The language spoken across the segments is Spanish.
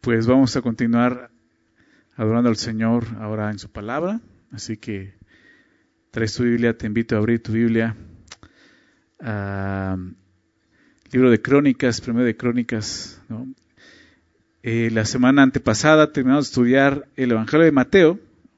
Pues vamos a continuar adorando al Señor ahora en su palabra. Así que traes tu Biblia, te invito a abrir tu Biblia. Libro de Crónicas, primero de Crónicas, ¿no? La semana antepasada terminamos de estudiar el Evangelio de Mateo.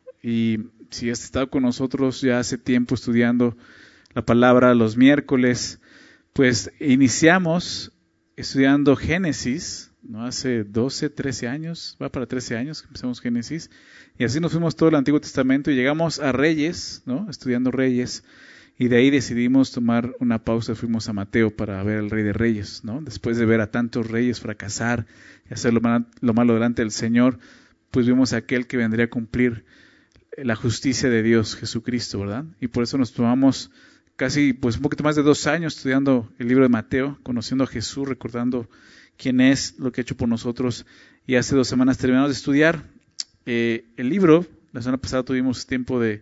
Y si has estado con nosotros ya hace tiempo estudiando la palabra los miércoles, pues iniciamos estudiando Génesis, ¿no? Hace 12, 13 años, va para 13 años que empezamos Génesis, y así nos fuimos todo el Antiguo Testamento y llegamos a Reyes, ¿no? Estudiando Reyes, y de ahí decidimos tomar una pausa, fuimos a Mateo para ver al Rey de Reyes, ¿no? Después de ver a tantos reyes fracasar y hacer lo malo delante del Señor, pues vimos a aquel que vendría a cumplir la justicia de Dios, Jesucristo, ¿verdad? Y por eso nos tomamos casi, pues un poquito más de 2 años estudiando el libro de Mateo, conociendo a Jesús, recordando quién es, lo que ha hecho por nosotros. Y hace 2 semanas terminamos de estudiar el libro. La semana pasada tuvimos tiempo de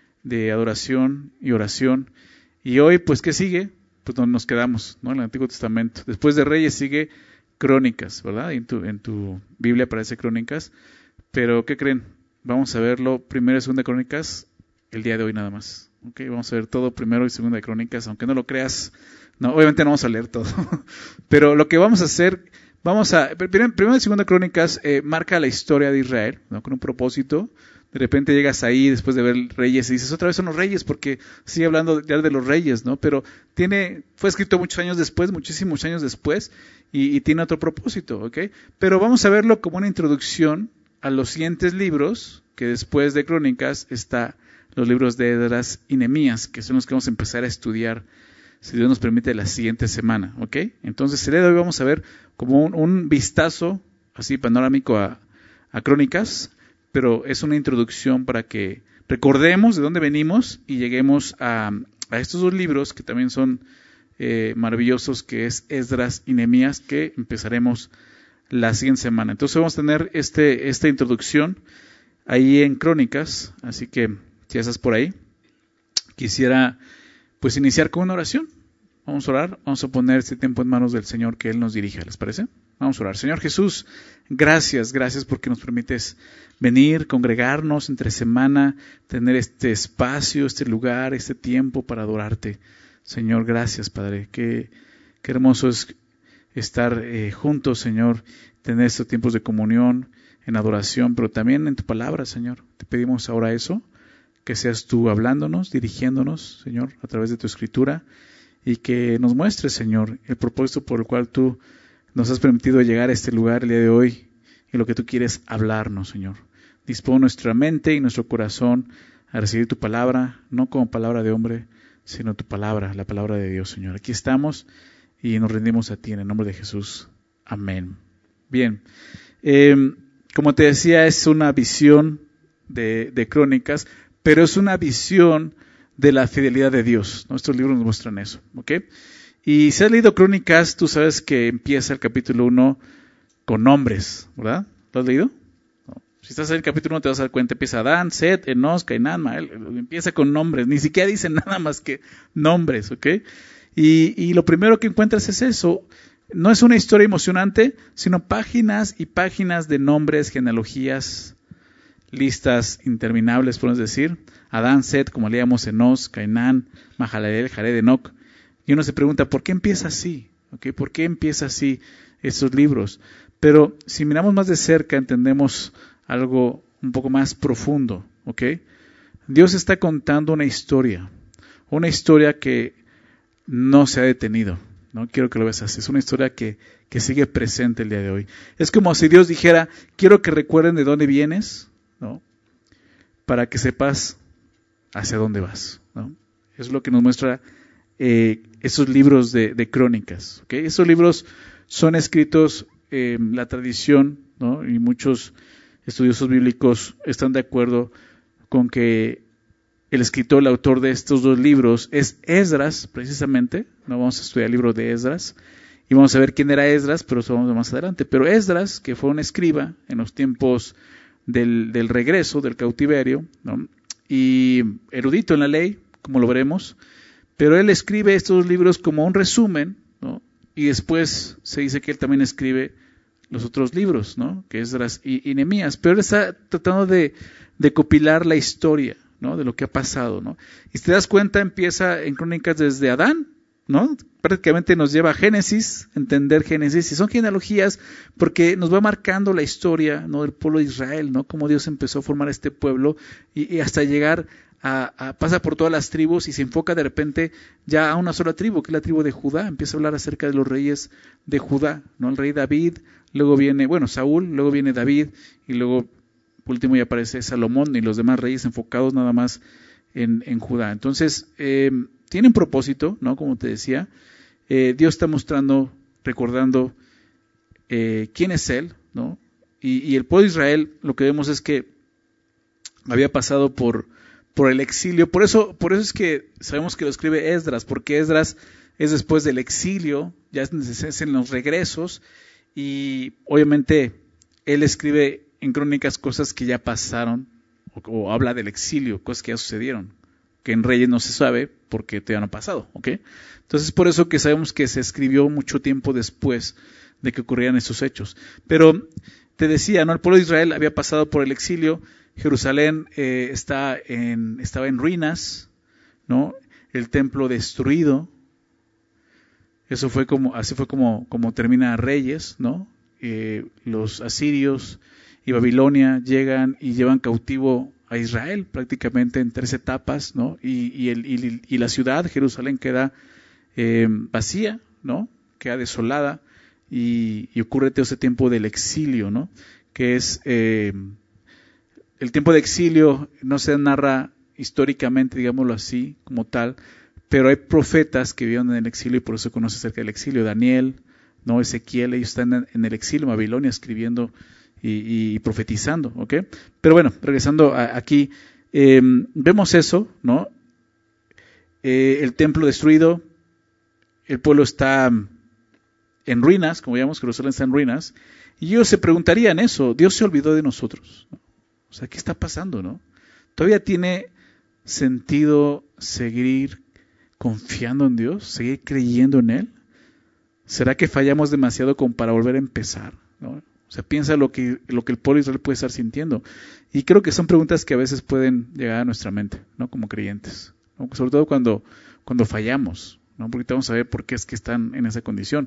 adoración y oración. Y hoy, pues, ¿qué sigue? Pues donde nos quedamos, ¿no? En el Antiguo Testamento. Después de Reyes sigue Crónicas, ¿verdad? En tu Biblia aparece Crónicas. Pero, ¿qué creen? Vamos a verlo primero y segunda de Crónicas el día de hoy nada más. Okay, vamos a ver todo primero y segunda de Crónicas, aunque no lo creas. No, obviamente no vamos a leer todo. Pero lo que vamos a hacer, primero y segunda de Crónicas marca la historia de Israel, ¿no? Con un propósito. De repente llegas ahí después de ver reyes y dices, otra vez son los reyes, porque sigue hablando ya de los reyes, ¿no? Pero fue escrito muchos años después, muchísimos años después, y tiene otro propósito, ¿ok? Pero vamos a verlo como una introducción a los siguientes libros, que después de Crónicas está los libros de Esdras y Nehemías, que son los que vamos a empezar a estudiar, si Dios nos permite, la siguiente semana, ¿ok? Entonces, el día de hoy vamos a ver como un vistazo, así panorámico a Crónicas, pero es una introducción para que recordemos de dónde venimos y lleguemos a estos 2 libros que también son maravillosos, que es Esdras y Nehemías, que empezaremos la siguiente semana. Entonces vamos a tener esta introducción ahí en Crónicas, así que si ya estás por ahí, quisiera pues iniciar con una oración. Vamos a orar, vamos a poner este tiempo en manos del Señor, que Él nos dirija, ¿les parece? Vamos a orar. Señor Jesús, gracias porque nos permites venir, congregarnos entre semana, tener este espacio, este lugar, este tiempo para adorarte. Señor, gracias, Padre, qué hermoso es estar juntos, Señor, tener estos tiempos de comunión, en adoración, pero también en tu palabra, Señor. Te pedimos ahora eso, que seas tú hablándonos, dirigiéndonos, Señor, a través de tu escritura, y que nos muestres, Señor, el propósito por el cual tú nos has permitido llegar a este lugar el día de hoy, y lo que tú quieres hablarnos, Señor. Dispón nuestra mente y nuestro corazón a recibir tu palabra, no como palabra de hombre, sino tu palabra, la palabra de Dios, Señor. Aquí estamos y nos rendimos a ti en el nombre de Jesús. Amén. Bien. Como te decía, es una visión de Crónicas, pero es una visión de la fidelidad de Dios. Nuestros libros nos muestran eso, ¿ok? Y si has leído Crónicas, tú sabes que empieza el capítulo 1 con nombres, ¿verdad? ¿Lo has leído? No. Si estás en el capítulo 1 te vas a dar cuenta, empieza Adán, Set, Enos, Cainán, Mael, empieza con nombres, ni siquiera dice nada más que nombres, ¿ok? Y lo primero que encuentras es eso. No es una historia emocionante, sino páginas y páginas de nombres, genealogías, listas interminables, podemos decir. Adán, Set, como leíamos, Enos, Cainán, Mahalaleel, Jared, Enoc. Y uno se pregunta, ¿por qué empieza así? ¿Okay? ¿Por qué empieza así estos libros? Pero si miramos más de cerca, entendemos algo un poco más profundo. ¿Okay? Dios está contando una historia que no se ha detenido. No quiero que lo veas así. Es una historia que sigue presente el día de hoy. Es como si Dios dijera, quiero que recuerden de dónde vienes, ¿no? Para que sepas hacia dónde vas, ¿no? Es lo que nos muestra esos libros de Crónicas, ¿okay? Esos libros son escritos, la tradición, ¿no? Y muchos estudiosos bíblicos están de acuerdo con que el escritor, el autor de estos 2 libros es Esdras, precisamente. No vamos a estudiar el libro de Esdras y vamos a ver quién era Esdras, pero eso vamos a ver más adelante. Pero Esdras, que fue un escriba en los tiempos del regreso, del cautiverio, ¿no? Y erudito en la ley, como lo veremos, pero él escribe estos libros como un resumen, ¿no? Y después se dice que él también escribe los otros libros, ¿no? Que es Esdras y Nehemías, pero él está tratando de copilar la historia, ¿no? De lo que ha pasado, ¿no? Y si te das cuenta, empieza en Crónicas desde Adán, ¿no? Prácticamente nos lleva a Génesis, entender Génesis, y son genealogías porque nos va marcando la historia, ¿no? Del pueblo de Israel, ¿no? Cómo Dios empezó a formar este pueblo y hasta llegar pasa por todas las tribus y se enfoca de repente ya a una sola tribu, que es la tribu de Judá. Empieza a hablar acerca de los reyes de Judá, ¿no? El rey David, luego viene, Saúl, luego viene David, y luego, por último, ya aparece Salomón y los demás reyes enfocados nada más en Judá. Entonces, tienen propósito, ¿no? Como te decía, Dios está mostrando, recordando quién es Él, ¿no? Y el pueblo de Israel, lo que vemos es que había pasado por el exilio. Por eso es que sabemos que lo escribe Esdras, porque Esdras es después del exilio, ya es en los regresos, y obviamente él escribe en Crónicas cosas que ya pasaron, o habla del exilio, cosas que ya sucedieron, que en Reyes no se sabe porque todavía no ha pasado, ¿ok? Entonces por eso que sabemos que se escribió mucho tiempo después de que ocurrieran estos hechos. Pero te decía, ¿no? El pueblo de Israel había pasado por el exilio. Jerusalén estaba en ruinas, ¿no? El templo destruido. Así fue como termina Reyes, ¿no? Los asirios y Babilonia llegan y llevan cautivo a Israel prácticamente en 3 etapas, ¿no? Y la ciudad, Jerusalén, queda vacía, ¿no? Queda desolada y ocurre todo ese tiempo del exilio, ¿no? Que es el tiempo de exilio no se narra históricamente, digámoslo así, como tal, pero hay profetas que vivieron en el exilio y por eso conoce acerca del exilio. Daniel, ¿no? Ezequiel, ellos están en el exilio en Babilonia escribiendo y profetizando, ¿ok? Pero bueno, regresando aquí, vemos eso, ¿no? El templo destruido, el pueblo está en ruinas, como veíamos, Jerusalén está en ruinas, y ellos se preguntarían eso, Dios se olvidó de nosotros, ¿no? O sea, ¿qué está pasando, no? ¿Todavía tiene sentido seguir confiando en Dios? ¿Seguir creyendo en Él? ¿Será que fallamos demasiado como para volver a empezar, ¿no? O sea, piensa lo que el pueblo de Israel puede estar sintiendo. Y creo que son preguntas que a veces pueden llegar a nuestra mente, ¿no? Como creyentes, ¿no? Sobre todo cuando fallamos, ¿no? Porque vamos a ver por qué es que están en esa condición.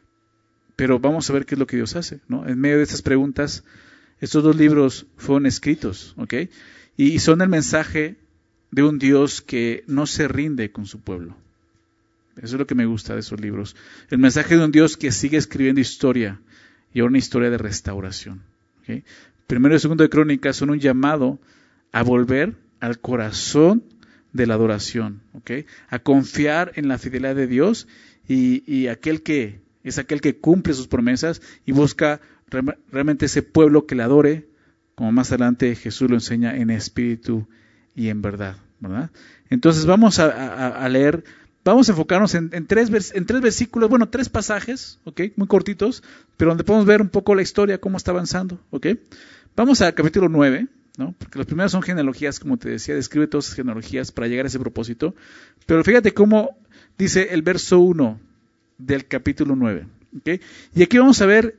Pero vamos a ver qué es lo que Dios hace, ¿no? En medio de estas preguntas, estos 2 libros fueron escritos, ¿ok? Y son el mensaje de un Dios que no se rinde con su pueblo. Eso es lo que me gusta de esos libros. El mensaje de un Dios que sigue escribiendo historia, y ahora una historia de restauración, ¿ok? Primero y segundo de Crónicas son un llamado a volver al corazón de la adoración, ¿ok? A confiar en la fidelidad de Dios y aquel que cumple sus promesas y busca realmente ese pueblo que le adore, como más adelante Jesús lo enseña en espíritu y en verdad, ¿verdad? Entonces vamos a leer, vamos a enfocarnos en 3 versículos, 3 pasajes, ¿ok? Muy cortitos, pero donde podemos ver un poco la historia, cómo está avanzando, ¿ok? Vamos al capítulo 9, ¿no? Porque los primeros son genealogías, como te decía, describe todas esas genealogías para llegar a ese propósito, pero fíjate cómo dice el verso 1 del capítulo 9, ¿ok? Y aquí vamos a ver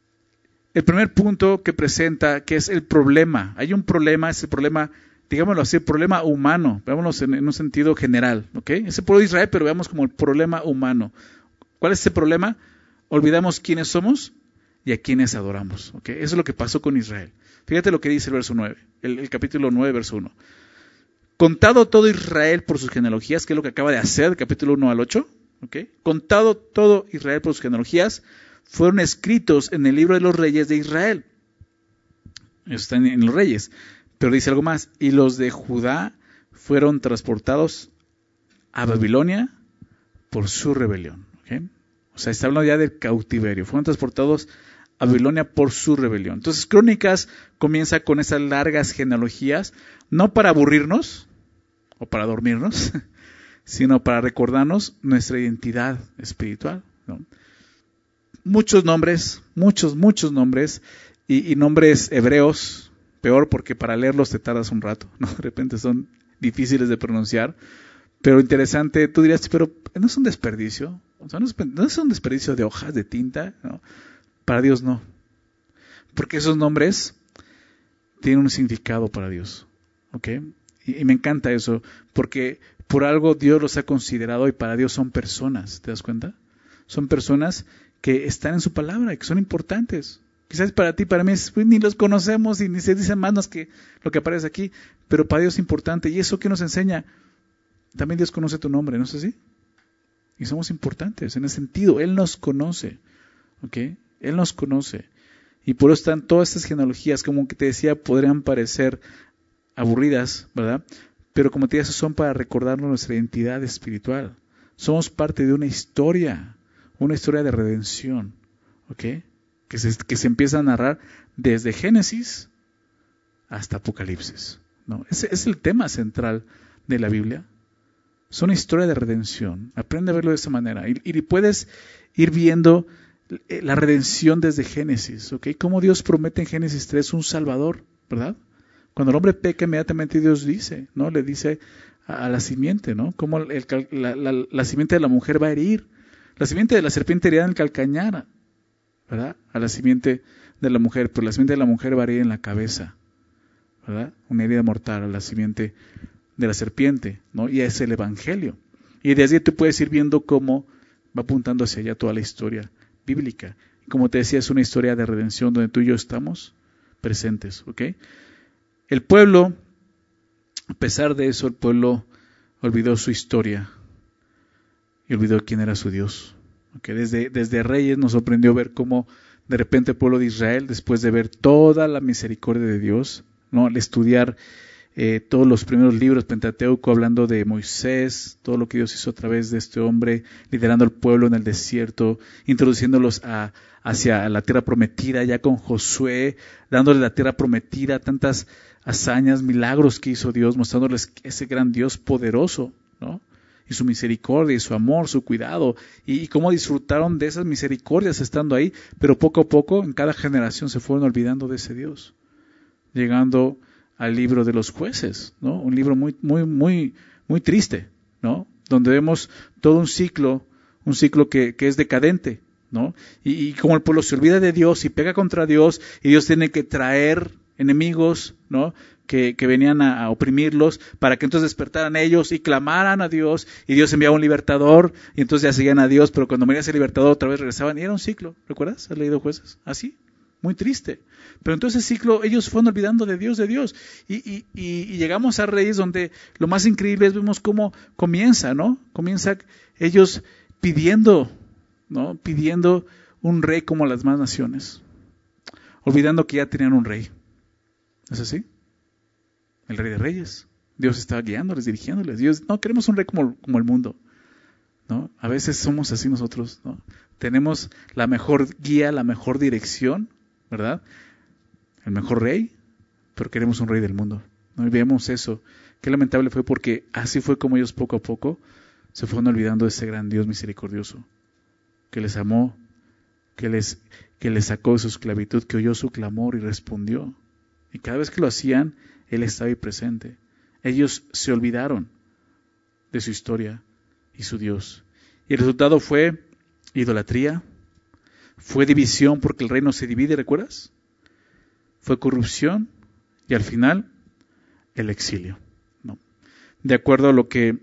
el primer punto que presenta, que es el problema. Hay un problema, es el problema, digámoslo así, el problema humano. Veámoslo en un sentido general, ¿ok? Es el pueblo de Israel, pero veamos como el problema humano. ¿Cuál es ese problema? Olvidamos quiénes somos y a quiénes adoramos, ¿ok? Eso es lo que pasó con Israel. Fíjate lo que dice el verso 9, el capítulo 9, verso 1. Contado todo Israel por sus genealogías, que es lo que acaba de hacer, capítulo 1 al 8, ¿ok? Contado todo Israel por sus genealogías, fueron escritos en el libro de los reyes de Israel. Eso está en los reyes. Pero dice algo más. Y los de Judá fueron transportados a Babilonia por su rebelión, ¿ok? O sea, está hablando ya del cautiverio. Fueron transportados a Babilonia por su rebelión. Entonces, Crónicas comienza con esas largas genealogías, no para aburrirnos o para dormirnos, sino para recordarnos nuestra identidad espiritual, ¿no? Muchos nombres, muchos nombres, y nombres hebreos, peor porque para leerlos te tardas un rato, ¿no? De repente son difíciles de pronunciar, pero interesante. Tú dirías, pero ¿no es un desperdicio? O sea, ¿no es un desperdicio de hojas de tinta? ¿No? Para Dios no. Porque esos nombres tienen un significado para Dios. ¿Ok? Y me encanta eso, porque por algo Dios los ha considerado y para Dios son personas, ¿te das cuenta? Son personas que están en su palabra y que son importantes. Quizás para ti, para mí, pues, ni los conocemos y ni se dicen más que lo que aparece aquí, pero para Dios es importante. ¿Y eso qué nos enseña? También Dios conoce tu nombre, ¿no es así? Y somos importantes en ese sentido. Él nos conoce, ¿ok? Él nos conoce. Y por eso están todas estas genealogías, como que te decía, podrían parecer aburridas, ¿verdad? Pero como te decía, son para recordarnos nuestra identidad espiritual. Somos parte de una historia de redención, ¿ok? Que se empieza a narrar desde Génesis hasta Apocalipsis, ¿no? Ese es el tema central de la Biblia. Es una historia de redención. Aprende a verlo de esa manera. Y puedes ir viendo la redención desde Génesis, ¿ok? Como Dios promete en Génesis 3 un Salvador, ¿verdad? Cuando el hombre peca, inmediatamente Dios dice, ¿no? Le dice a la simiente, ¿no? Cómo la simiente de la mujer va a herir. La simiente de la serpiente herirá en el calcañar, ¿verdad? A la simiente de la mujer, pero la simiente de la mujer va a herir en la cabeza, ¿verdad? Una herida mortal a la simiente de la serpiente, ¿no? Y es el Evangelio. Y desde ahí tú puedes ir viendo cómo va apuntando hacia allá toda la historia bíblica. Como te decía, es una historia de redención donde tú y yo estamos presentes, ¿ok? El pueblo, a pesar de eso, el pueblo olvidó su historia y olvidó quién era su Dios. ¿Okay? Desde Reyes nos sorprendió ver cómo de repente el pueblo de Israel, después de ver toda la misericordia de Dios, ¿no? Al estudiar todos los primeros libros Pentateuco, hablando de Moisés, todo lo que Dios hizo a través de este hombre, liderando al pueblo en el desierto, introduciéndolos hacia la tierra prometida, ya con Josué, dándole la tierra prometida, tantas hazañas, milagros que hizo Dios, mostrándoles ese gran Dios poderoso, ¿no? Y su misericordia, y su amor, su cuidado, y cómo disfrutaron de esas misericordias estando ahí, pero poco a poco, en cada generación se fueron olvidando de ese Dios, llegando al libro de los jueces, ¿no? Un libro muy, muy, muy, muy triste, ¿no? Donde vemos todo un ciclo que es decadente, ¿no? Y como el pueblo se olvida de Dios y pega contra Dios, y Dios tiene que traer enemigos, ¿no? Que venían a oprimirlos, para que entonces despertaran ellos y clamaran a Dios, y Dios enviaba un libertador, y entonces ya seguían a Dios, pero cuando venía ese libertador otra vez regresaban, y era un ciclo, ¿recuerdas? ¿Has leído Jueces? Así, muy triste. Pero entonces ese ciclo, ellos fueron olvidando de Dios, y llegamos a Reyes, donde lo más increíble es, vemos cómo comienza, ¿no? Comienza ellos pidiendo, ¿no? Pidiendo un rey como las demás naciones, olvidando que ya tenían un rey. ¿Es así? El Rey de Reyes. Dios está guiándoles, dirigiéndoles. Dios, no queremos un rey como el mundo, ¿no? A veces somos así nosotros, ¿no? Tenemos la mejor guía, la mejor dirección, ¿verdad? El mejor rey, pero queremos un rey del mundo, ¿no? Y vemos eso. Qué lamentable fue, porque así fue como ellos poco a poco se fueron olvidando de ese gran Dios misericordioso, que les amó, que les sacó de su esclavitud, que oyó su clamor y respondió. Y cada vez que lo hacían, Él estaba ahí presente. Ellos se olvidaron de su historia y su Dios. Y el resultado fue idolatría, fue división, porque el reino se divide, ¿recuerdas? Fue corrupción y al final el exilio, ¿no? De acuerdo a lo que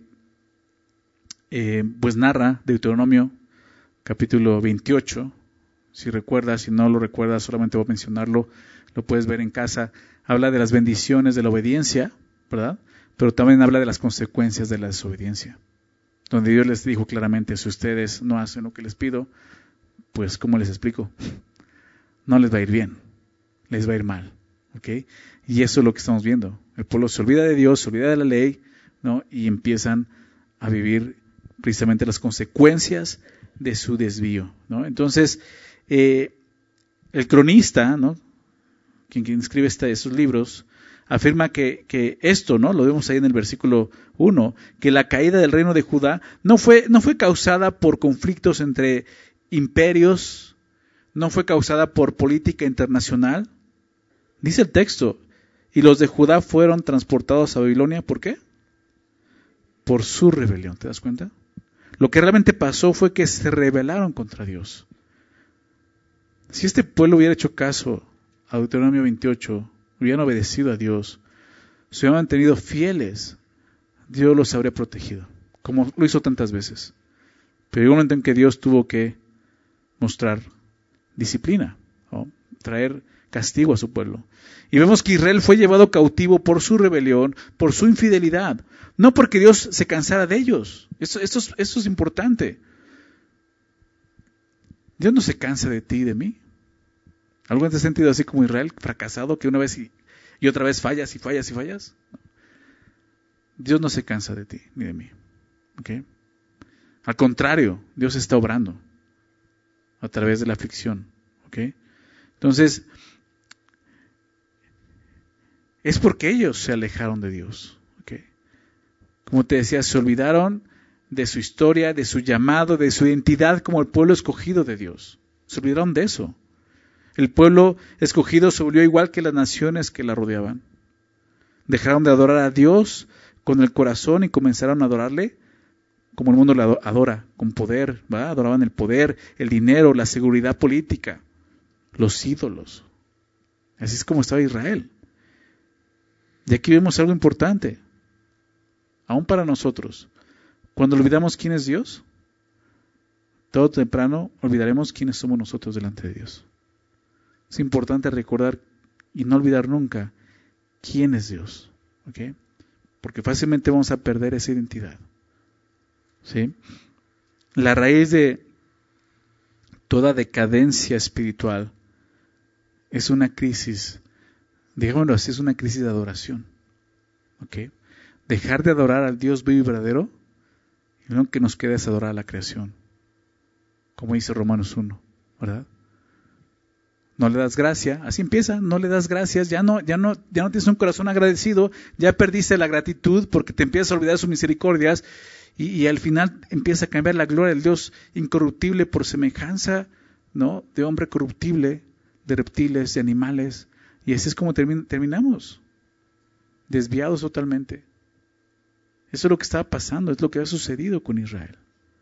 pues narra Deuteronomio capítulo 28, si recuerdas, si no lo recuerdas, solamente voy a mencionarlo, lo puedes ver en casa. Habla de las bendiciones de la obediencia, ¿verdad? Pero también habla de las consecuencias de la desobediencia, donde Dios les dijo claramente: si ustedes no hacen lo que les pido, pues ¿cómo les explico? No les va a ir bien, les va a ir mal, ¿ok? Y eso es lo que estamos viendo. El pueblo se olvida de Dios, se olvida de la ley, ¿no? Y empiezan a vivir precisamente las consecuencias de su desvío, ¿no? Entonces, el cronista, ¿no? Quien escribe esos libros, afirma que esto, ¿no? Lo vemos ahí en el versículo 1, que la caída del reino de Judá no fue causada por conflictos entre imperios, no fue causada por política internacional. Dice el texto: y los de Judá fueron transportados a Babilonia, ¿por qué? Por su rebelión, ¿te das cuenta? Lo que realmente pasó fue que se rebelaron contra Dios. Si este pueblo hubiera hecho caso a Deuteronomio 28, hubieran obedecido a Dios, se hubieran mantenido fieles, Dios los habría protegido, como lo hizo tantas veces. Pero llegó un momento en que Dios tuvo que mostrar disciplina, ¿no? Traer castigo a su pueblo. Y vemos que Israel fue llevado cautivo por su rebelión, por su infidelidad, no porque Dios se cansara de ellos. Esto es importante. Dios no se cansa de ti y de mí. ¿Algo en este sentido así como Israel, fracasado, que una vez y otra vez fallas y fallas y fallas? Dios no se cansa de ti ni de mí. ¿Okay? Al contrario, Dios está obrando a través de la aflicción. ¿Okay? Entonces, es porque ellos se alejaron de Dios. ¿Okay? Como te decía, se olvidaron de su historia, de su llamado, de su identidad como el pueblo escogido de Dios. Se olvidaron de eso. El pueblo escogido se volvió igual que las naciones que la rodeaban. Dejaron de adorar a Dios con el corazón y comenzaron a adorarle como el mundo le adora, con poder, ¿va? Adoraban el poder, el dinero, la seguridad política, los ídolos. Así es como estaba Israel. Y aquí vemos algo importante, aún para nosotros. Cuando olvidamos quién es Dios, todo temprano olvidaremos quiénes somos nosotros delante de Dios. Es importante recordar y no olvidar nunca quién es Dios, ¿okay? Porque fácilmente vamos a perder esa identidad. ¿Sí? La raíz de toda decadencia espiritual es una crisis, digámoslo así, es una crisis de adoración. ¿Okay? Dejar de adorar al Dios vivo y verdadero, y lo que nos queda es adorar a la creación, como dice Romanos 1, ¿verdad? No le das gracia, así empieza, no le das gracias, ya no tienes un corazón agradecido, ya perdiste la gratitud porque te empiezas a olvidar sus misericordias y al final empieza a cambiar la gloria del Dios incorruptible por semejanza, ¿no? De hombre corruptible, de reptiles, de animales, y así es como terminamos, desviados totalmente. Eso es lo que estaba pasando, es lo que ha sucedido con Israel.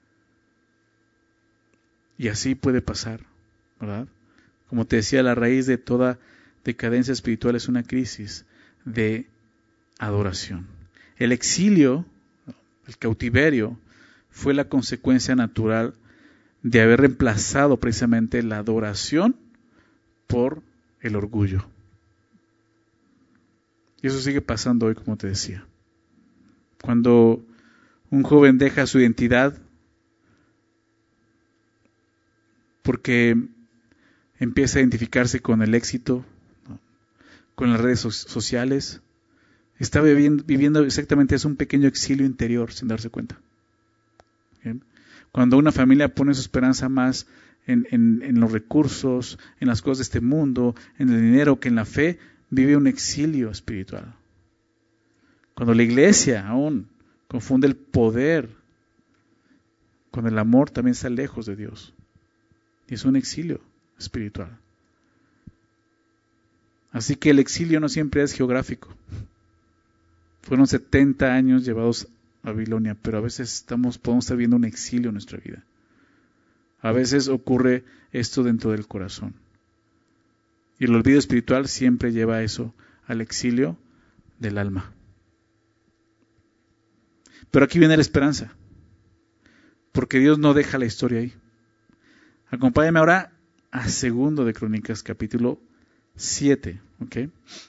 Y así puede pasar, ¿verdad? Como te decía, la raíz de toda decadencia espiritual es una crisis de adoración. El exilio, el cautiverio, fue la consecuencia natural de haber reemplazado precisamente la adoración por el orgullo. Y eso sigue pasando hoy, como te decía. Cuando un joven deja su identidad porque empieza a identificarse con el éxito, ¿no? Con las redes sociales, está viviendo exactamente es un pequeño exilio interior sin darse cuenta. ¿Bien? Cuando una familia pone su esperanza más en los recursos, en las cosas de este mundo, en el dinero que en la fe, vive un exilio espiritual. Cuando la iglesia aún confunde el poder con el amor, también está lejos de Dios. Y es un exilio espiritual. Así que el exilio no siempre es geográfico. Fueron 70 años llevados a Babilonia, pero a veces podemos estar viendo un exilio en nuestra vida. A veces ocurre esto dentro del corazón. Y el olvido espiritual siempre lleva eso al exilio del alma. Pero aquí viene la esperanza, porque Dios no deja la historia ahí. Acompáñame ahora a 2 de Crónicas, capítulo 7. ¿Okay?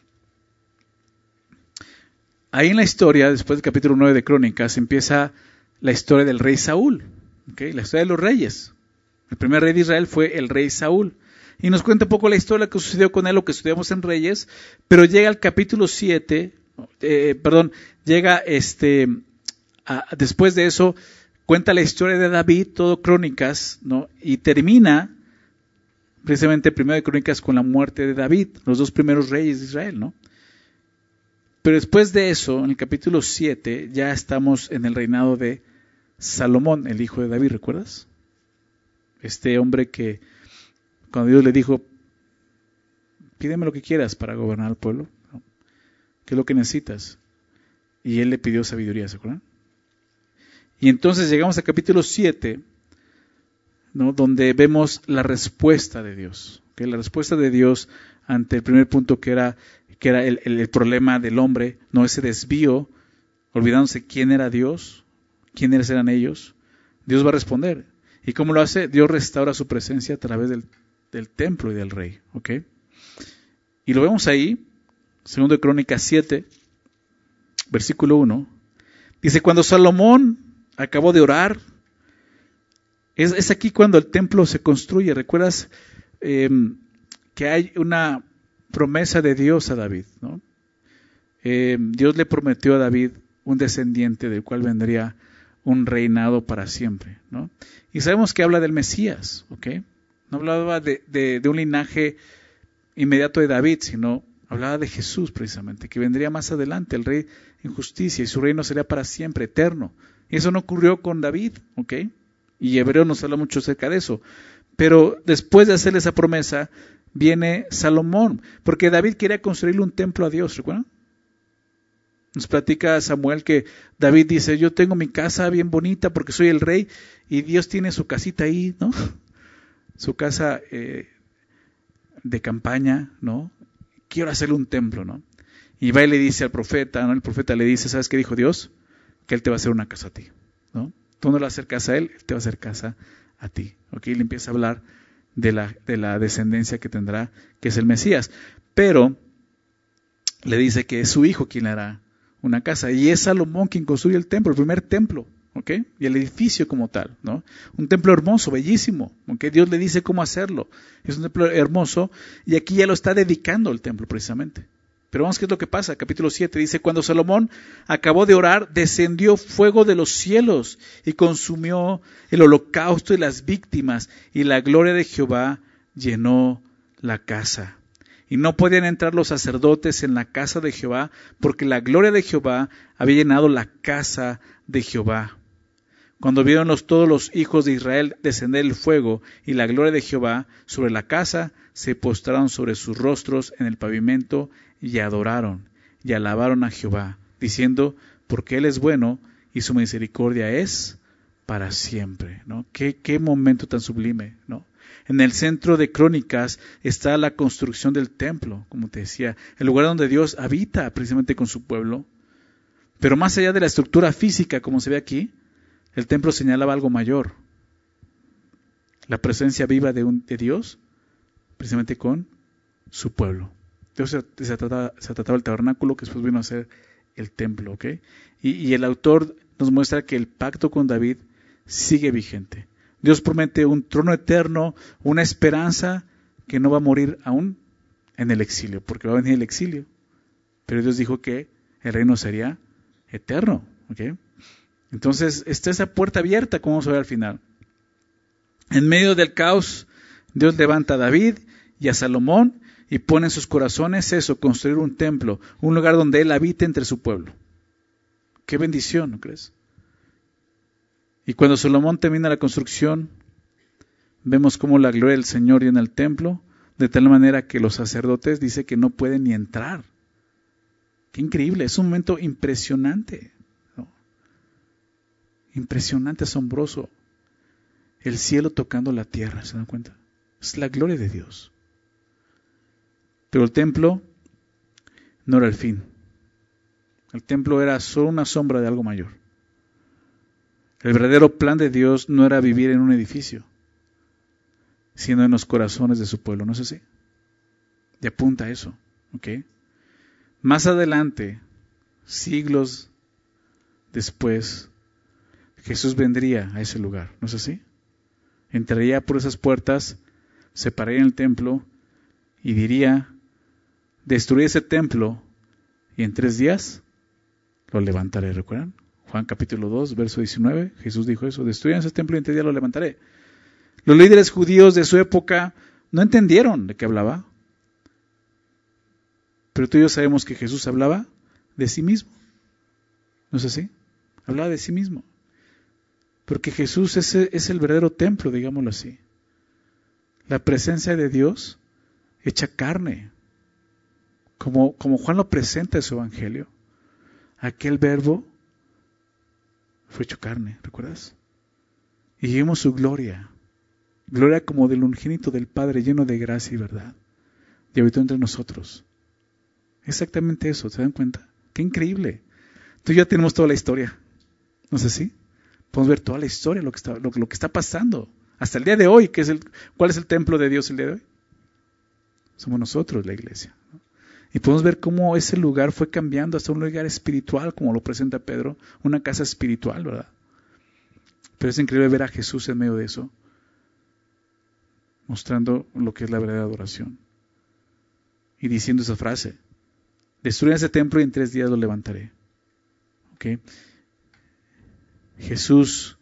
Ahí en la historia, después del capítulo 9 de Crónicas, empieza la historia del rey Saúl. ¿Okay? La historia de los reyes. El primer rey de Israel fue el rey Saúl. Y nos cuenta un poco la historia que sucedió con él, lo que estudiamos en Reyes, pero llega al capítulo 7, después de eso, cuenta la historia de David, todo Crónicas, ¿no? Y termina precisamente primero de Crónicas con la muerte de David, los dos primeros reyes de Israel, ¿no? Pero después de eso, en el capítulo 7, ya estamos en el reinado de Salomón, el hijo de David, ¿recuerdas? Este hombre que cuando Dios le dijo, pídeme lo que quieras para gobernar al pueblo, ¿no? ¿Qué es lo que necesitas? Y él le pidió sabiduría, ¿se acuerdan? Y entonces llegamos al capítulo 7, ¿no? Donde vemos la respuesta de Dios, ¿okay? La respuesta de Dios ante el primer punto que era el problema del hombre, no ese desvío, olvidándose quién era Dios, quiénes eran ellos. Dios va a responder. ¿Y cómo lo hace? Dios restaura su presencia a través del templo y del rey. ¿Ok? Y lo vemos ahí, 2 de Crónicas 7, versículo 1. Dice, cuando Salomón acabó de orar, es aquí cuando el templo se construye. ¿Recuerdas que hay una promesa de Dios a David, ¿no? Dios le prometió a David un descendiente del cual vendría un reinado para siempre, ¿no? Y sabemos que habla del Mesías, ¿ok? No hablaba de un linaje inmediato de David, sino hablaba de Jesús precisamente, que vendría más adelante, el rey en justicia, y su reino sería para siempre, eterno. Y eso no ocurrió con David, ¿ok? Y Hebreo nos habla mucho acerca de eso. Pero después de hacerle esa promesa, viene Salomón, porque David quería construirle un templo a Dios, ¿recuerdan? Nos platica Samuel que David dice, yo tengo mi casa bien bonita porque soy el rey, y Dios tiene su casita ahí, ¿no? Su casa de campaña, ¿no? Quiero hacerle un templo, ¿no? Y va y le dice al profeta, ¿no? El profeta le dice, ¿sabes qué dijo Dios? Que Él te va a hacer una casa a ti, ¿no? Tú no le vas a hacer casa a Él, Él te va a hacer casa a ti, ¿ok? Y le empieza a hablar de la descendencia que tendrá, que es el Mesías. Pero le dice que es su hijo quien le hará una casa, y es Salomón quien construye el templo, el primer templo, ¿ok? Y el edificio como tal, ¿no? Un templo hermoso, bellísimo, ¿ok? Dios le dice cómo hacerlo. Es un templo hermoso, y aquí ya lo está dedicando el templo precisamente. Pero vamos, ¿qué es lo que pasa? Capítulo 7 dice, cuando Salomón acabó de orar, descendió fuego de los cielos y consumió el holocausto y las víctimas, y la gloria de Jehová llenó la casa. Y no podían entrar los sacerdotes en la casa de Jehová, porque la gloria de Jehová había llenado la casa de Jehová. Cuando vieron todos los hijos de Israel descender el fuego y la gloria de Jehová sobre la casa, se postraron sobre sus rostros en el pavimento y adoraron y alabaron a Jehová, diciendo, porque Él es bueno y su misericordia es para siempre, ¿no? Qué momento tan sublime, ¿no? En el centro de Crónicas está la construcción del templo, como te decía, el lugar donde Dios habita precisamente con su pueblo. Pero más allá de la estructura física, como se ve aquí, el templo señalaba algo mayor. La presencia viva de Dios, precisamente con su pueblo. Dios se trataba del tabernáculo, que después vino a ser el templo, ¿ok? Y el autor nos muestra que el pacto con David sigue vigente. Dios promete un trono eterno, una esperanza que no va a morir aún en el exilio, porque va a venir el exilio. Pero Dios dijo que el reino sería eterno, ¿ok? Entonces está esa puerta abierta, como vamos a ver al final. En medio del caos, Dios levanta a David y a Salomón y pone en sus corazones eso, construir un templo, un lugar donde Él habite entre su pueblo. Qué bendición, ¿no crees? Y cuando Salomón termina la construcción, vemos cómo la gloria del Señor llena el templo, de tal manera que los sacerdotes dice que no pueden ni entrar. Qué increíble, es un momento impresionante, ¿no? Impresionante, asombroso. El cielo tocando la tierra, ¿se dan cuenta? Es la gloria de Dios. Pero el templo no era el fin. El templo era solo una sombra de algo mayor. El verdadero plan de Dios no era vivir en un edificio, sino en los corazones de su pueblo, ¿no es así? Y apunta a eso, ¿ok? Más adelante, siglos después, Jesús vendría a ese lugar, ¿no es así? Entraría por esas puertas, se pararía en el templo y diría, destruí ese templo y en 3 días lo levantaré, ¿recuerdan? Juan capítulo 2, verso 19, Jesús dijo eso, destruyan ese templo y en 3 días lo levantaré. Los líderes judíos de su época no entendieron de qué hablaba, pero tú y yo sabemos que Jesús hablaba de sí mismo, ¿no es así? Hablaba de sí mismo, porque Jesús es el verdadero templo, digámoslo así. La presencia de Dios hecha carne, como Juan lo presenta en su evangelio. Aquel verbo fue hecho carne, ¿recuerdas? Y vimos su gloria, gloria como del unigénito del Padre, lleno de gracia y verdad. y habitó entre nosotros. Exactamente eso, ¿se dan cuenta? ¡Qué increíble! Tú y yo tenemos toda la historia, ¿no es así? Podemos ver toda la historia, lo que está pasando. Hasta el día de hoy, ¿cuál es el templo de Dios el día de hoy? Somos nosotros, la iglesia, ¿no? Y podemos ver cómo ese lugar fue cambiando hasta un lugar espiritual, como lo presenta Pedro, una casa espiritual, ¿verdad? Pero es increíble ver a Jesús en medio de eso, mostrando lo que es la verdadera adoración. Y diciendo esa frase: destruyan ese templo y en 3 días lo levantaré. ¿Okay? Jesús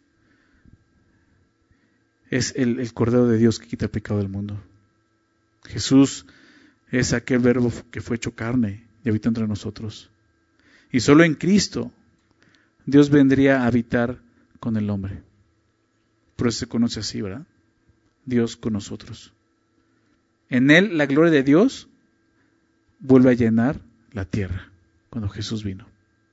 es el Cordero de Dios que quita el pecado del mundo. Jesús es aquel verbo que fue hecho carne y habita entre nosotros. Y solo en Cristo Dios vendría a habitar con el hombre. Por eso se conoce así, ¿verdad? Dios con nosotros. En Él la gloria de Dios vuelve a llenar la tierra cuando Jesús vino.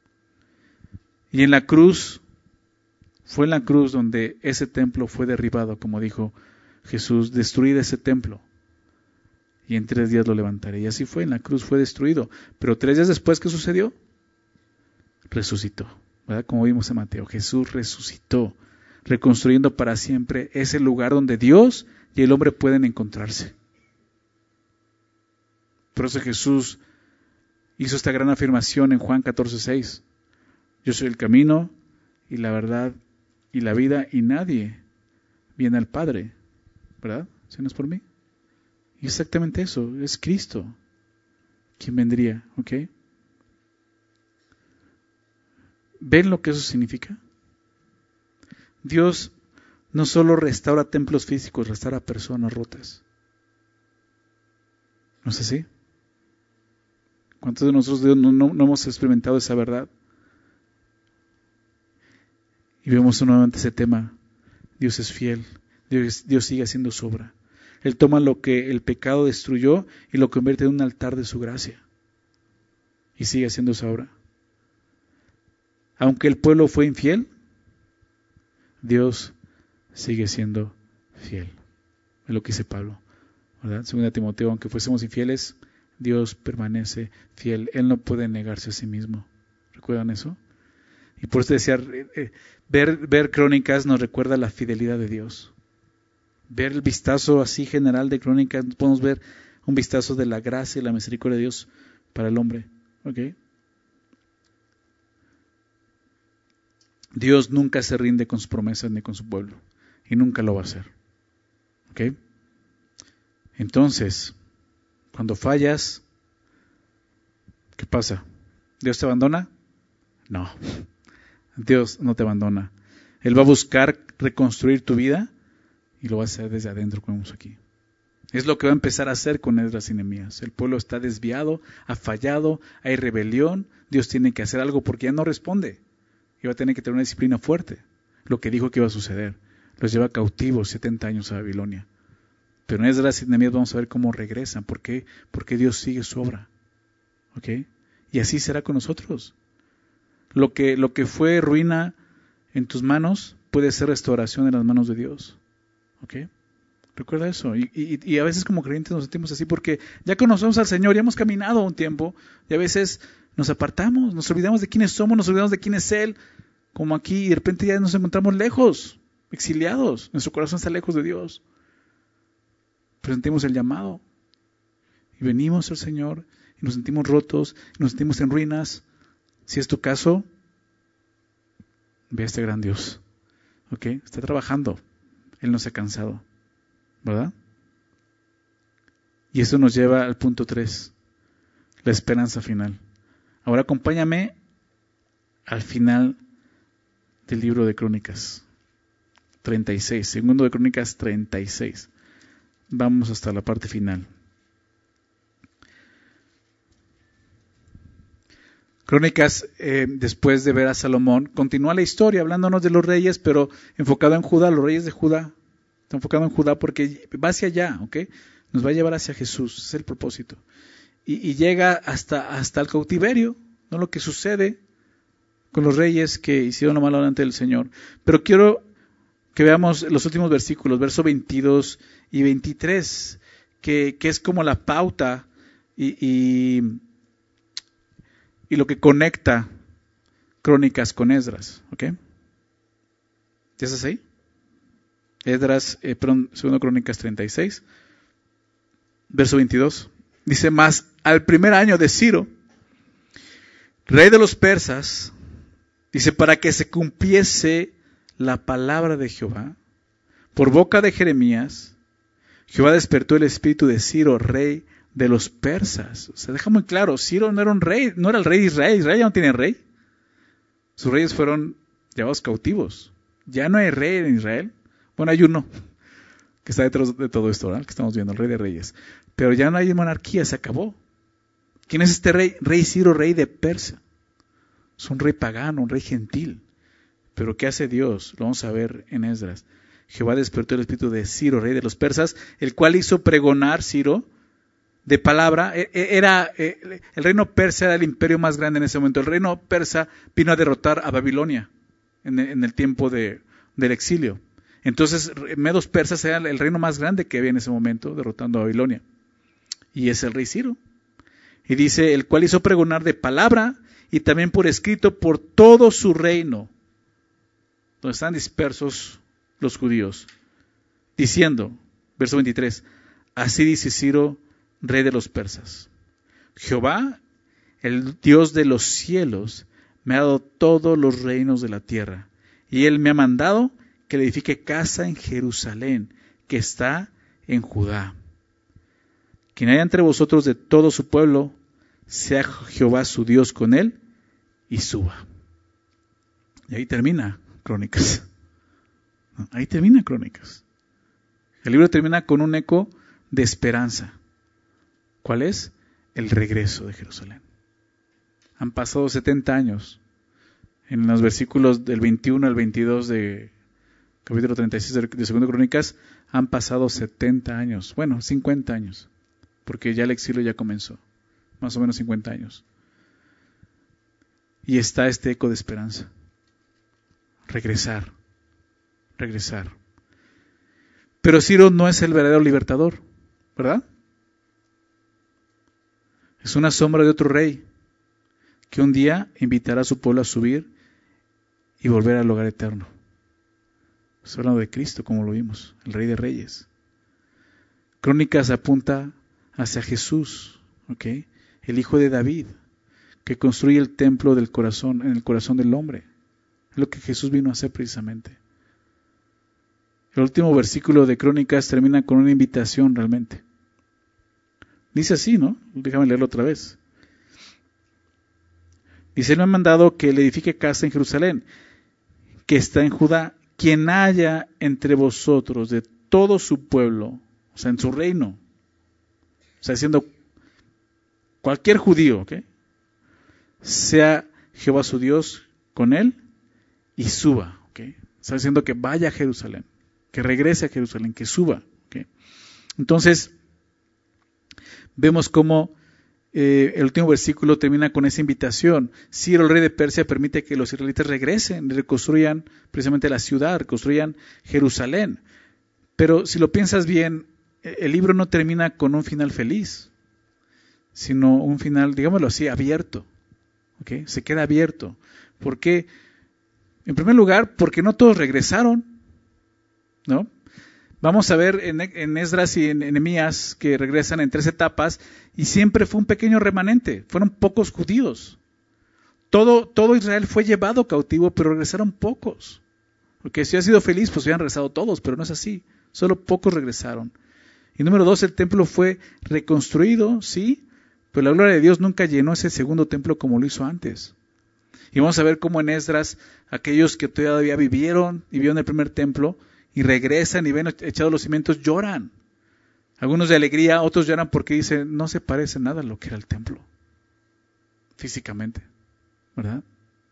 Y en la cruz, fue en la cruz donde ese templo fue derribado, como dijo Jesús: destruid ese templo y en 3 días lo levantaré. Y así fue, en la cruz fue destruido. Pero 3 días después, ¿qué sucedió? Resucitó, ¿verdad? Como vimos en Mateo, Jesús resucitó, reconstruyendo para siempre ese lugar donde Dios y el hombre pueden encontrarse. Por eso Jesús hizo esta gran afirmación en Juan 14:6. Yo soy el camino y la verdad y la vida, y nadie viene al Padre, ¿verdad? Si no es por mí. Y exactamente eso, es Cristo quien vendría, ¿ok? ¿Ven lo que eso significa? Dios no solo restaura templos físicos, restaura personas rotas. ¿No es así? ¿Cuántos de nosotros no hemos experimentado esa verdad? Y vemos nuevamente ese tema. Dios es fiel. Dios sigue haciendo su obra. Él toma lo que el pecado destruyó y lo convierte en un altar de su gracia. Y sigue haciendo esa obra. Aunque el pueblo fue infiel, Dios sigue siendo fiel. Es lo que dice Pablo, ¿verdad? 2 Timoteo: aunque fuésemos infieles, Dios permanece fiel. Él no puede negarse a sí mismo. ¿Recuerdan eso? Y por eso decía, ver Crónicas nos recuerda la fidelidad de Dios. Ver el vistazo así general de Crónicas, podemos ver un vistazo de la gracia y la misericordia de Dios para el hombre. ¿Okay? Dios nunca se rinde con sus promesas ni con su pueblo. Y nunca lo va a hacer. ¿Okay? Entonces, cuando fallas, ¿qué pasa? ¿Dios te abandona? No. Dios no te abandona. Él va a buscar reconstruir tu vida y lo va a hacer desde adentro, como vemos aquí. Es lo que va a empezar a hacer con Esdras y Nehemías. El pueblo está desviado, ha fallado, hay rebelión. Dios tiene que hacer algo porque ya no responde. Y va a tener que tener una disciplina fuerte. Lo que dijo que iba a suceder. Los lleva cautivos 70 años a Babilonia. Pero en Esdras y Nehemías vamos a ver cómo regresan. ¿Por qué? Porque Dios sigue su obra. ¿Okay? Y así será con nosotros. Lo que fue ruina en tus manos puede ser restauración en las manos de Dios. ¿Ok? Recuerda eso. Y a veces como creyentes nos sentimos así porque ya conocemos al Señor, ya hemos caminado un tiempo y a veces nos apartamos, nos olvidamos de quiénes somos, nos olvidamos de quién es Él, como aquí, y de repente ya nos encontramos lejos, exiliados. Nuestro corazón está lejos de Dios. Pero sentimos el llamado y venimos al Señor y nos sentimos rotos, y nos sentimos en ruinas. Si es tu caso, ve a este gran Dios. ¿Ok? Está trabajando. Él no se ha cansado. ¿Verdad? Y eso nos lleva al punto 3. La esperanza final. Ahora acompáñame al final del libro de Crónicas 36. Segundo de Crónicas 36. Vamos hasta la parte final. Crónicas, después de ver a Salomón, continúa la historia hablándonos de los reyes, pero enfocado en Judá, los reyes de Judá. Está enfocado en Judá porque va hacia allá, ¿ok? Nos va a llevar hacia Jesús, ese es el propósito. Y llega hasta el cautiverio, ¿no? Lo que sucede con los reyes que hicieron lo malo delante del Señor. Pero quiero que veamos los últimos versículos, versos 22 y 23, que es como la pauta y lo que conecta Crónicas con Esdras. ¿Ok? ¿Ya estás ahí? Esdras, 2 Crónicas 36, verso 22. Dice, mas al primer año de Ciro, rey de los persas, dice, para que se cumpliese la palabra de Jehová, por boca de Jeremías, Jehová despertó el espíritu de Ciro, rey de los persas. O sea, deja muy claro, Ciro no era un rey, no era el rey de Israel. Israel ya no tiene rey. Sus reyes fueron llevados cautivos. Ya no hay rey en Israel. Bueno, hay uno que está detrás de todo esto, ¿verdad? Que estamos viendo, el rey de reyes. Pero ya no hay monarquía, se acabó. ¿Quién es este rey? Rey Ciro, rey de Persia. Es un rey pagano, un rey gentil. Pero ¿qué hace Dios? Lo vamos a ver en Esdras. Jehová despertó el espíritu de Ciro, rey de los persas, el cual hizo pregonar Ciro de palabra. El reino persa era el imperio más grande en ese momento. El reino persa vino a derrotar a Babilonia en el tiempo del exilio. Entonces, medos persas eran el reino más grande que había en ese momento, derrotando a Babilonia. Y es el rey Ciro. Y dice, el cual hizo pregonar de palabra y también por escrito por todo su reino, donde están dispersos los judíos, diciendo, verso 23, así dice Ciro, rey de los persas, Jehová, el Dios de los cielos, me ha dado todos los reinos de la tierra, y él me ha mandado que le edifique casa en Jerusalén, que está en Judá. Quien haya entre vosotros de todo su pueblo, sea Jehová su Dios con él, y suba. Y ahí termina Crónicas. Ahí termina Crónicas. El libro termina con un eco de esperanza. ¿Cuál es? El regreso de Jerusalén. Han pasado 70 años. En los versículos del 21 al 22 de capítulo 36 de 2 Crónicas, han pasado 70 años. Bueno, 50 años. Porque ya el exilio ya comenzó. Más o menos 50 años. Y está este eco de esperanza. Regresar. Pero Ciro no es el verdadero libertador, ¿verdad? Es una sombra de otro rey que un día invitará a su pueblo a subir y volver al hogar eterno. Estoy hablando de Cristo, como lo vimos, el Rey de Reyes. Crónicas apunta hacia Jesús, ¿ok? El Hijo de David, que construye el templo del corazón, en el corazón del hombre. Es lo que Jesús vino a hacer precisamente. El último versículo de Crónicas termina con una invitación realmente. Dice así, ¿no? Déjame leerlo otra vez. Dice, él me ha mandado que le edifique casa en Jerusalén, que está en Judá, quien haya entre vosotros de todo su pueblo, o sea, en su reino, o sea, siendo cualquier judío, ¿ok? Sea Jehová su Dios con él y suba, ¿ok? Está diciendo que vaya a Jerusalén, que regrese a Jerusalén, que suba, ¿ok? Entonces, vemos cómo el último versículo termina con esa invitación. Ciro, el rey de Persia, permite que los israelitas regresen, reconstruyan precisamente la ciudad, reconstruyan Jerusalén. Pero si lo piensas bien, el libro no termina con un final feliz, sino un final, digámoslo así, abierto. ¿Okay? Se queda abierto. ¿Por qué? En primer lugar, porque no todos regresaron, ¿no? Vamos a ver en Esdras y en Nehemías que regresan en 3 etapas y siempre fue un pequeño remanente, fueron pocos judíos. Todo Israel fue llevado cautivo, pero regresaron pocos. Porque si hubiera sido feliz, pues hubieran regresado todos, pero no es así, solo pocos regresaron. Y número 2, el templo fue reconstruido, sí, pero la gloria de Dios nunca llenó ese segundo templo como lo hizo antes. Y vamos a ver cómo en Esdras, aquellos que todavía vivieron el primer templo, y regresan y ven echados los cimientos, lloran. Algunos de alegría, otros lloran porque dicen, no se parece nada a lo que era el templo, físicamente, ¿verdad?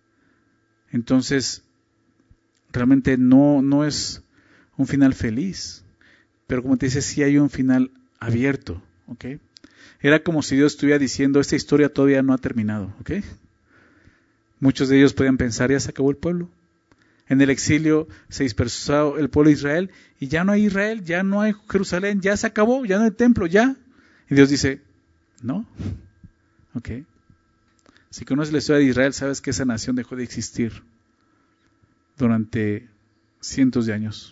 Entonces, realmente no es un final feliz, pero como te dice, sí hay un final abierto, ¿ok? Era como si Dios estuviera diciendo, esta historia todavía no ha terminado, ¿ok? Muchos de ellos podían pensar, ya se acabó el pueblo. En el exilio se dispersó el pueblo de Israel y ya no hay Israel, ya no hay Jerusalén, ya se acabó, ya no hay templo, ya. Y Dios dice, ¿No? ¿Ok? Si conoces la historia de Israel, sabes que esa nación dejó de existir durante cientos de años.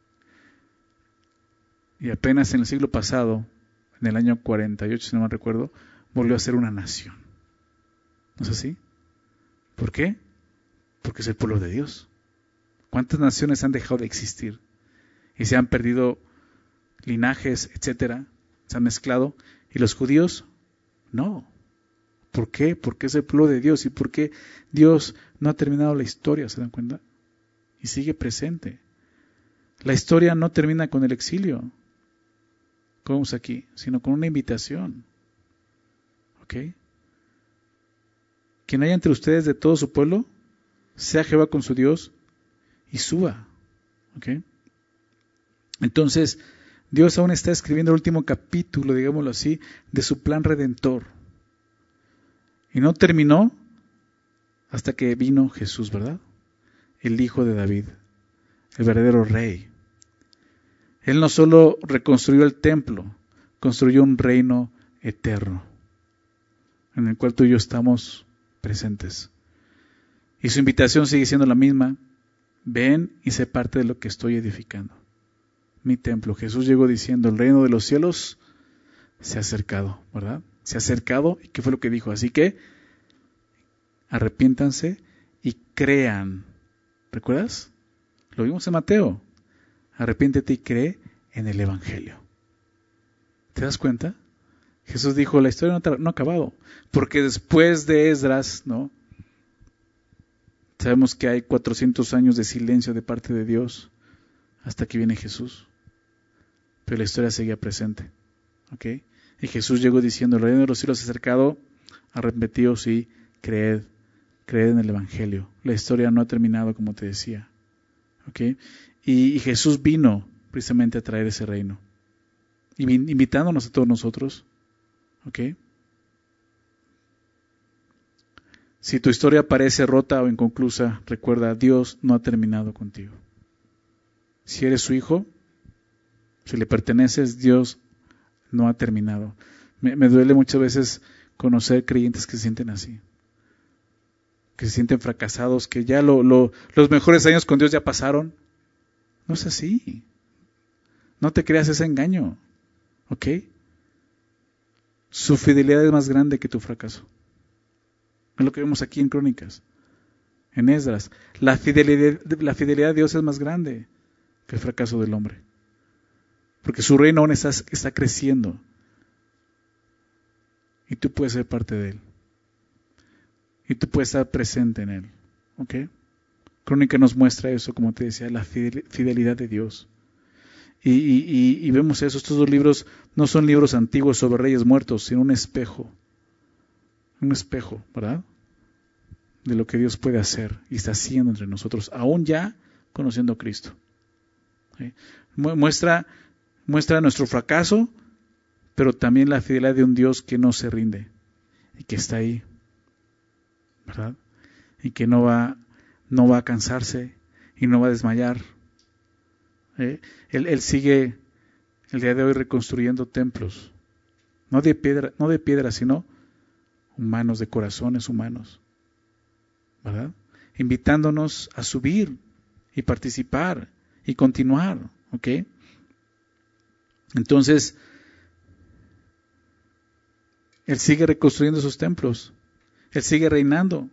Y apenas en el siglo pasado, en el año 48, si no me recuerdo, volvió a ser una nación. ¿No es así? ¿Por qué? Porque es el pueblo de Dios. ¿Cuántas naciones han dejado de existir? Y se han perdido linajes, etcétera, se han mezclado. ¿Y los judíos? No. ¿Por qué? Porque es el pueblo de Dios. ¿Y por qué Dios no ha terminado la historia? ¿Se dan cuenta? Y sigue presente. La historia no termina con el exilio, como vemos aquí, sino con una invitación. ¿Ok? Quien haya entre ustedes de todo su pueblo, sea Jehová con su Dios y suba. ¿Ok? Entonces, Dios aún está escribiendo el último capítulo, digámoslo así, de su plan redentor. Y no terminó hasta que vino Jesús, ¿verdad? El Hijo de David, el verdadero Rey. Él no solo reconstruyó el templo, construyó un reino eterno, en el cual tú y yo estamos presentes. Y su invitación sigue siendo la misma: ven y sé parte de lo que estoy edificando, mi templo. Jesús llegó diciendo: el reino de los cielos se ha acercado, ¿verdad? Se ha acercado. ¿Y qué fue lo que dijo? Así que arrepiéntanse y crean. ¿Recuerdas? Lo vimos en Mateo. Arrepiéntete y cree en el Evangelio. ¿Te das cuenta? Jesús dijo: la historia no ha acabado, porque después de Esdras, ¿no? Sabemos que hay 400 años de silencio de parte de Dios hasta que viene Jesús, pero la historia seguía presente, ¿ok? Y Jesús llegó diciendo: el reino de los cielos se ha acercado, arrepentíos y creed en el Evangelio. La historia no ha terminado, como te decía, ¿ok? Y Jesús vino precisamente a traer ese reino, invitándonos a todos nosotros, ¿ok? Si tu historia parece rota o inconclusa, recuerda, Dios no ha terminado contigo. Si eres su hijo, si le perteneces, Dios no ha terminado. Me duele muchas veces conocer creyentes que se sienten así, que se sienten fracasados, que ya los mejores años con Dios ya pasaron. No es así. No te creas ese engaño, ¿ok? Su fidelidad es más grande que tu fracaso. Es lo que vemos aquí en Crónicas, en Esdras. La fidelidad de Dios es más grande que el fracaso del hombre, porque su reino aún está creciendo y tú puedes ser parte de él y tú puedes estar presente en él, ¿ok? Crónica nos muestra eso, como te decía, la fidelidad de Dios. Y vemos eso. Estos dos libros no son libros antiguos sobre reyes muertos, sino un espejo, ¿verdad? De lo que Dios puede hacer y está haciendo entre nosotros, aún ya conociendo a Cristo. ¿Sí? Muestra nuestro fracaso, pero también la fidelidad de un Dios que no se rinde y que está ahí, ¿verdad? Y que no va a cansarse y no va a desmayar. Él sigue el día de hoy reconstruyendo templos, no de piedra, sino humanos, de corazones humanos, ¿verdad? Invitándonos a subir y participar y continuar, ¿ok? Entonces, Él sigue reconstruyendo sus templos, Él sigue reinando,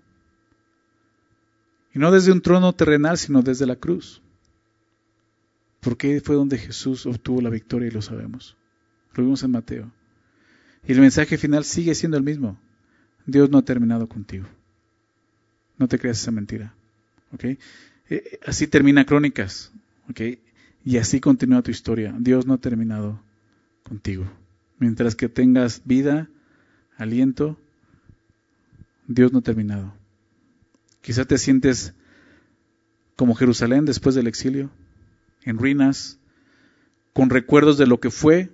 y no desde un trono terrenal, sino desde la cruz, porque fue donde Jesús obtuvo la victoria y lo sabemos. Lo vimos en Mateo. Y el mensaje final sigue siendo el mismo: Dios no ha terminado contigo. No te creas esa mentira, ¿ok? Así termina Crónicas, ¿ok? Y así continúa tu historia. Dios no ha terminado contigo. Mientras que tengas vida, aliento, Dios no ha terminado. Quizá te sientes como Jerusalén después del exilio, en ruinas, con recuerdos de lo que fue,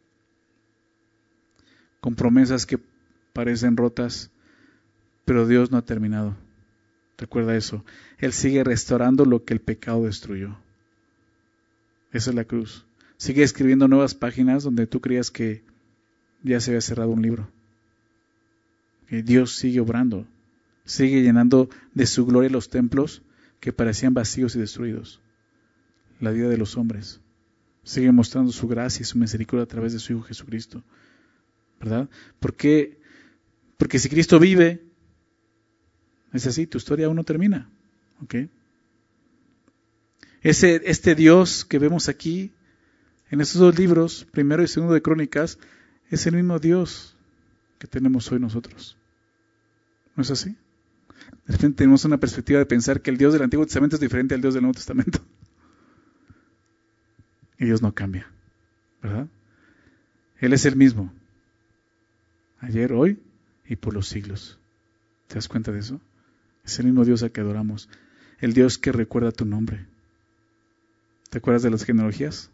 con promesas que parecen rotas, pero Dios no ha terminado. Recuerda eso. Él sigue restaurando lo que el pecado destruyó. Esa es la cruz. Sigue escribiendo nuevas páginas donde tú creías que ya se había cerrado un libro. Que Dios sigue obrando, sigue llenando de su gloria los templos que parecían vacíos y destruidos. La vida de los hombres. Sigue mostrando su gracia y su misericordia a través de su Hijo Jesucristo. ¿Verdad? ¿Por qué? Porque si Cristo vive, es así, tu historia aún no termina. ¿Ok? Este Dios que vemos aquí, en estos dos libros, primero y segundo de Crónicas, es el mismo Dios que tenemos hoy nosotros. ¿No es así? De repente tenemos una perspectiva de pensar que el Dios del Antiguo Testamento es diferente al Dios del Nuevo Testamento. Y Dios no cambia, ¿verdad? Él es el mismo. Ayer, hoy y por los siglos. ¿Te das cuenta de eso? Es el mismo Dios al que adoramos. El Dios que recuerda tu nombre. ¿Te acuerdas de las genealogías?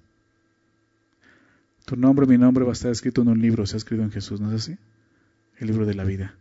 Tu nombre, mi nombre va a estar escrito en un libro, se ha escrito en Jesús, ¿no es así? El libro de la vida.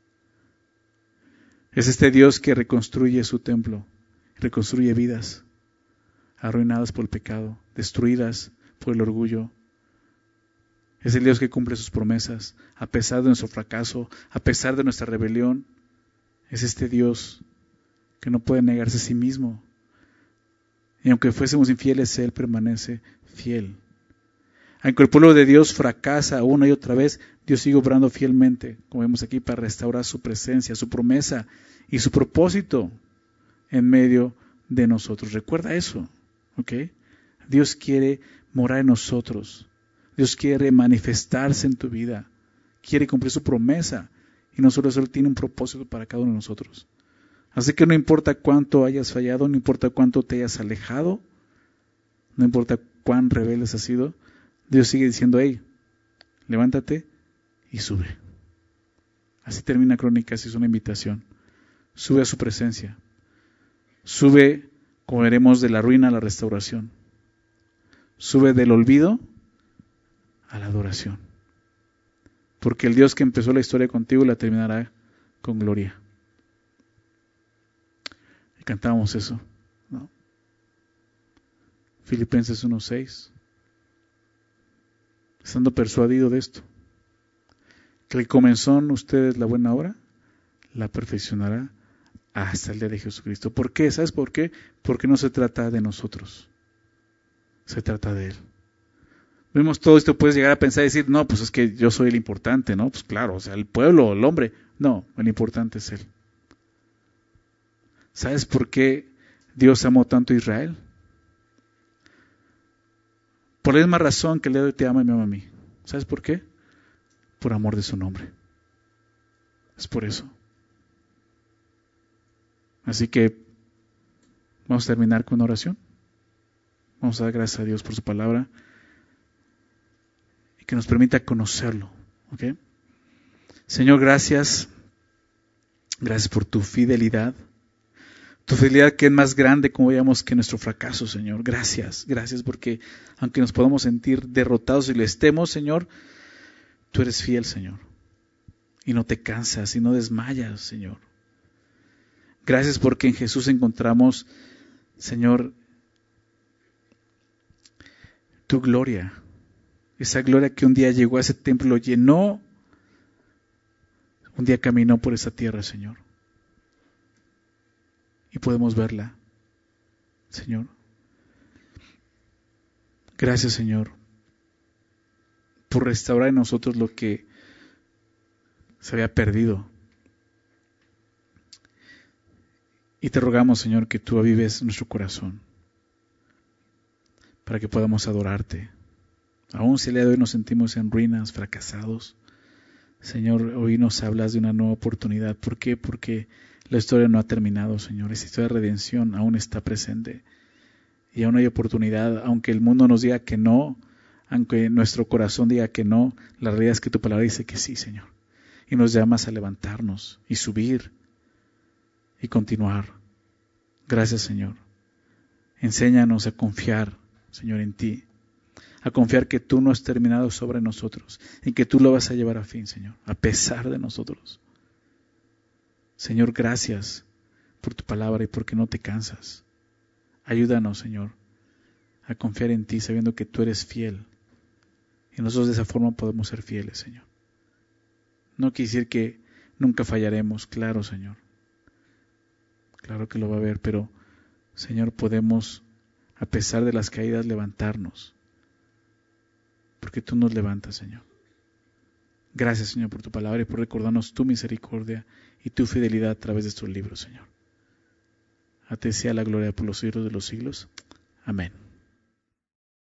Es este Dios que reconstruye su templo, reconstruye vidas arruinadas por el pecado, destruidas por el orgullo. Es el Dios que cumple sus promesas, a pesar de nuestro fracaso, a pesar de nuestra rebelión. Es este Dios que no puede negarse a sí mismo. Y aunque fuésemos infieles, Él permanece fiel. Aunque el pueblo de Dios fracasa una y otra vez, Dios sigue obrando fielmente, como vemos aquí, para restaurar su presencia, su promesa y su propósito en medio de nosotros. Recuerda eso, ¿ok? Dios quiere morar en nosotros. Dios quiere manifestarse en tu vida. Quiere cumplir su promesa. Y no solo eso, Él tiene un propósito para cada uno de nosotros. Así que no importa cuánto hayas fallado, no importa cuánto te hayas alejado, no importa cuán rebeldes has sido, Dios sigue diciendo, hey, levántate y sube. Así termina Crónicas y es una invitación. Sube a su presencia. Sube, como veremos, de la ruina a la restauración. Sube del olvido a la adoración. Porque el Dios que empezó la historia contigo la terminará con gloria. Y cantábamos eso, ¿no? Filipenses 1:6. Estando persuadido de esto, que el que comenzó en ustedes la buena obra, la perfeccionará hasta el día de Jesucristo. ¿Por qué? ¿Sabes por qué? Porque no se trata de nosotros, se trata de Él. Vemos todo esto, puedes llegar a pensar y decir, no, pues es que yo soy el importante, ¿no? Pues claro, o sea, el pueblo, el hombre. No, el importante es Él. ¿Sabes por qué Dios amó tanto a Israel? Por la misma razón que el día de hoy te ama y me ama a mí. ¿Sabes por qué? Por amor de su nombre. Es por eso. Así que vamos a terminar con una oración. Vamos a dar gracias a Dios por su palabra y que nos permita conocerlo. ¿Ok? Señor, gracias. Gracias por tu fidelidad. Tu fidelidad que es más grande, como veíamos, que nuestro fracaso, Señor. Gracias, gracias porque aunque nos podamos sentir derrotados y lo estemos, Señor, tú eres fiel, Señor. Y no te cansas y no desmayas, Señor. Gracias porque en Jesús encontramos, Señor, tu gloria. Esa gloria que un día llegó a ese templo, lo llenó. Un día caminó por esa tierra, Señor. Y podemos verla, Señor. Gracias, Señor, por restaurar en nosotros lo que se había perdido. Y te rogamos, Señor, que tú avives nuestro corazón para que podamos adorarte. Aún si el día de hoy nos sentimos en ruinas, fracasados, Señor, hoy nos hablas de una nueva oportunidad. ¿Por qué? Porque la historia no ha terminado, Señor. Esa historia de redención aún está presente. Y aún hay oportunidad, aunque el mundo nos diga que no, aunque nuestro corazón diga que no, la realidad es que tu palabra dice que sí, Señor. Y nos llamas a levantarnos y subir y continuar. Gracias, Señor. Enséñanos a confiar, Señor, en ti. A confiar que tú no has terminado sobre nosotros y que tú lo vas a llevar a fin, Señor, a pesar de nosotros. Señor, gracias por tu palabra y porque no te cansas. Ayúdanos, Señor, a confiar en ti sabiendo que tú eres fiel. Y nosotros de esa forma podemos ser fieles, Señor. No quiere decir que nunca fallaremos, claro, Señor. Claro que lo va a haber, pero, Señor, podemos, a pesar de las caídas, levantarnos, porque tú nos levantas, Señor. Gracias, Señor, por tu palabra y por recordarnos tu misericordia y tu fidelidad a través de estos libros, Señor. A ti sea la gloria por los siglos de los siglos. Amén.